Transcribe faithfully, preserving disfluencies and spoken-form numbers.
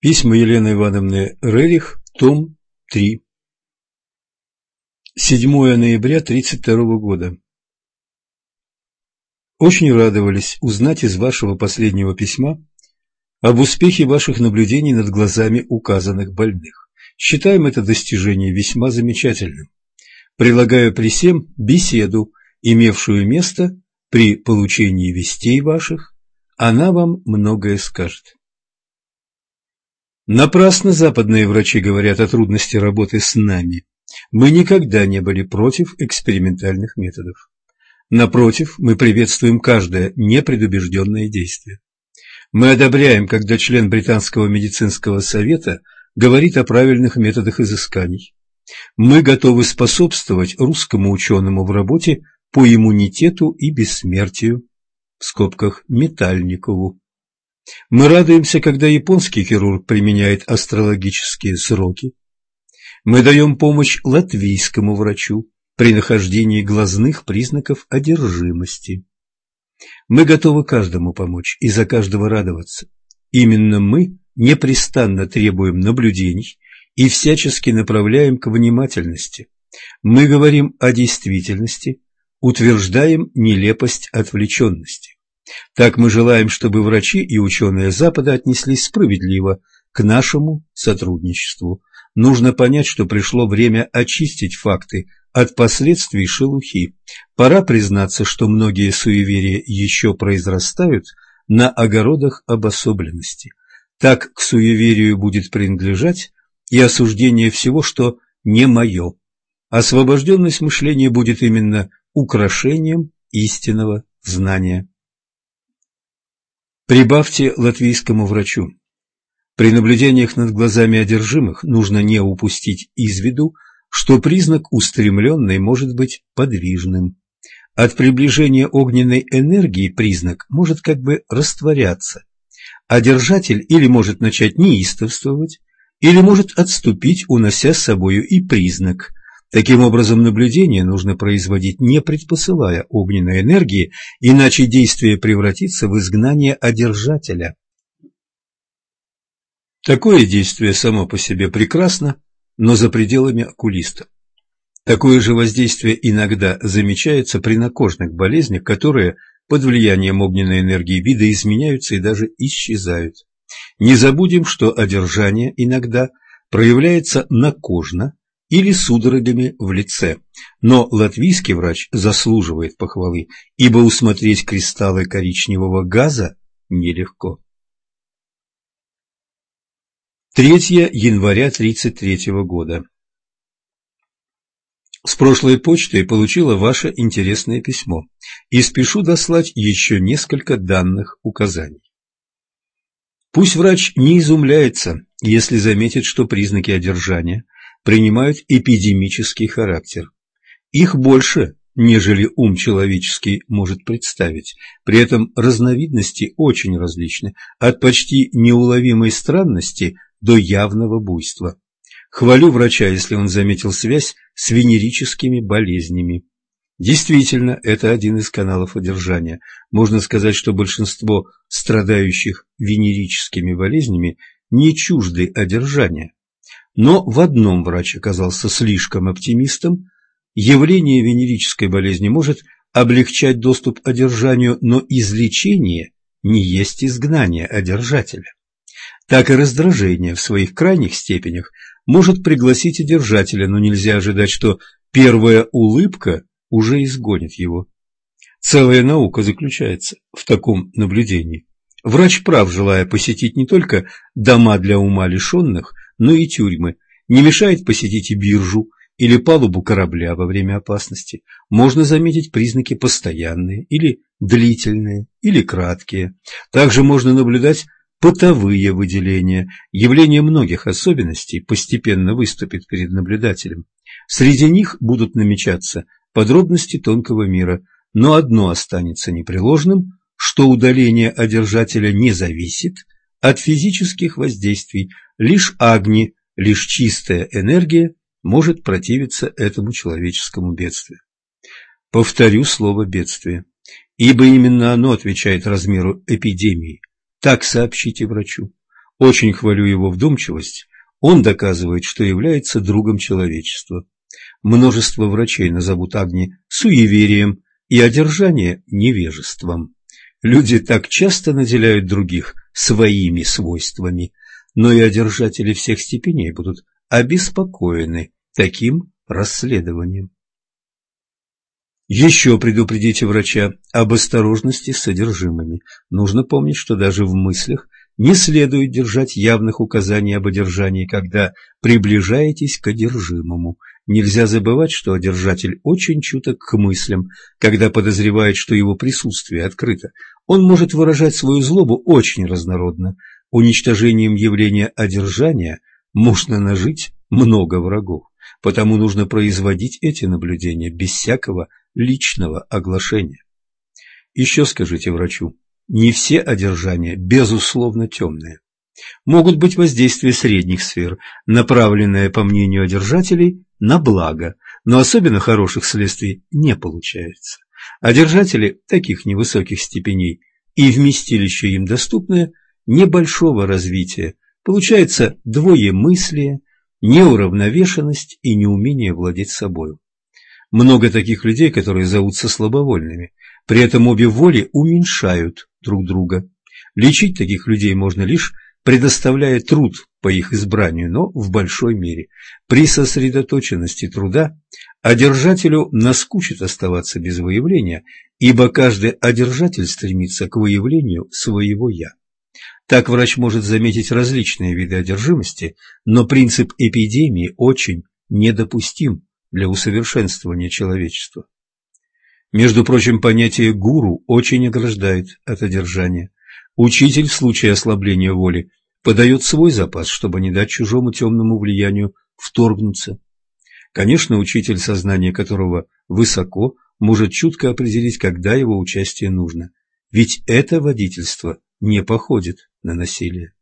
Письма Елены Ивановны Рерих, том три. седьмое ноября тридцать второго года. Очень радовались узнать из вашего последнего письма об успехе ваших наблюдений над глазами указанных больных. Считаем это достижение весьма замечательным. Прилагаю при сем беседу, имевшую место при получении вестей ваших, она вам многое скажет. Напрасно западные врачи говорят о трудности работы с нами. Мы никогда не были против экспериментальных методов. Напротив, мы приветствуем каждое непредубежденное действие. Мы одобряем, когда член Британского медицинского совета говорит о правильных методах изысканий. Мы готовы способствовать русскому ученому в работе по иммунитету и бессмертию, в скобках Метальникову. Мы радуемся, когда японский хирург применяет астрологические сроки. Мы даем помощь латвийскому врачу при нахождении глазных признаков одержимости. Мы готовы каждому помочь и за каждого радоваться. Именно мы непрестанно требуем наблюдений и всячески направляем к внимательности. Мы говорим о действительности, утверждаем нелепость отвлеченности. Так мы желаем, чтобы врачи и ученые Запада отнеслись справедливо к нашему сотрудничеству. Нужно понять, что пришло время очистить факты от последствий шелухи. Пора признаться, что многие суеверия еще произрастают на огородах обособленности. Так к суеверию будет принадлежать и осуждение всего, что не мое. Освобожденность мышления будет именно украшением истинного знания. Прибавьте латвийскому врачу. При наблюдениях над глазами одержимых нужно не упустить из виду, что признак устремленный может быть подвижным. От приближения огненной энергии признак может как бы растворяться, а держатель или может начать неистовствовать, или может отступить, унося с собою и признак. Таким образом, наблюдение нужно производить, не предпосылая огненной энергии, иначе действие превратится в изгнание одержателя. Такое действие само по себе прекрасно, но за пределами окулиста. Такое же воздействие иногда замечается при накожных болезнях, которые под влиянием огненной энергии видоизменяются и даже исчезают. Не забудем, что одержание иногда проявляется накожно или судорогами в лице, но латвийский врач заслуживает похвалы, ибо усмотреть кристаллы коричневого газа нелегко. третьего января тридцать третьего года. С прошлой почты получила ваше интересное письмо и спешу дослать еще несколько данных указаний. Пусть врач не изумляется, если заметит, что признаки одержания принимают эпидемический характер. Их больше, нежели ум человеческий может представить. При этом разновидности очень различны, от почти неуловимой странности до явного буйства. Хвалю врача, если он заметил связь с венерическими болезнями. Действительно, это один из каналов одержания. Можно сказать, что большинство страдающих венерическими болезнями не чужды одержания. Но в одном врач оказался слишком оптимистом. Явление венерической болезни может облегчать доступ к одержанию, но излечение не есть изгнание одержателя. Так и раздражение в своих крайних степенях может пригласить одержателя, но нельзя ожидать, что первая улыбка уже изгонит его. Целая наука заключается в таком наблюдении. Врач прав, желая посетить не только дома для ума лишенных, но и тюрьмы. Не мешает посетить и биржу или палубу корабля во время опасности. Можно заметить признаки постоянные или длительные, или краткие. Также можно наблюдать потовые выделения. Явление многих особенностей постепенно выступит перед наблюдателем. Среди них будут намечаться подробности тонкого мира, но одно останется непреложным, что удаление одержателя не зависит от физических воздействий. Лишь агни, лишь чистая энергия может противиться этому человеческому бедствию. Повторю слово «бедствие», ибо именно оно отвечает размеру эпидемии. Так сообщите врачу. Очень хвалю его вдумчивость. Он доказывает, что является другом человечества. Множество врачей назовут Агни суеверием и одержание невежеством. Люди так часто наделяют других своими свойствами, но и одержатели всех степеней будут обеспокоены таким расследованием. Еще предупредите врача об осторожности с содержимыми. Нужно помнить, что даже в мыслях не следует держать явных указаний об одержании, когда приближаетесь к одержимому. Нельзя забывать, что одержатель очень чуток к мыслям, когда подозревает, что его присутствие открыто. Он может выражать свою злобу очень разнородно. Уничтожением явления одержания можно нажить много врагов, потому нужно производить эти наблюдения без всякого личного оглашения. Еще скажите врачу, не все одержания безусловно темные. Могут быть воздействия средних сфер, направленные, по мнению одержателей, на благо, но особенно хороших следствий не получается. Одержатели таких невысоких степеней и вместилища им доступное небольшого развития, получается двоемыслие, неуравновешенность и неумение владеть собою. Много таких людей, которые зовутся слабовольными, при этом обе воли уменьшают друг друга. Лечить таких людей можно лишь предоставляя труд по их избранию, но в большой мере. При сосредоточенности труда одержателю наскучит оставаться без выявления, ибо каждый одержатель стремится к выявлению своего «я». Так врач может заметить различные виды одержимости, но принцип эпидемии очень недопустим для усовершенствования человечества. Между прочим, понятие «гуру» очень ограждает от одержания. Учитель в случае ослабления воли подает свой запас, чтобы не дать чужому темному влиянию вторгнуться. Конечно, учитель, сознание которого высоко, может чутко определить, когда его участие нужно, ведь это водительство не походит на насилие.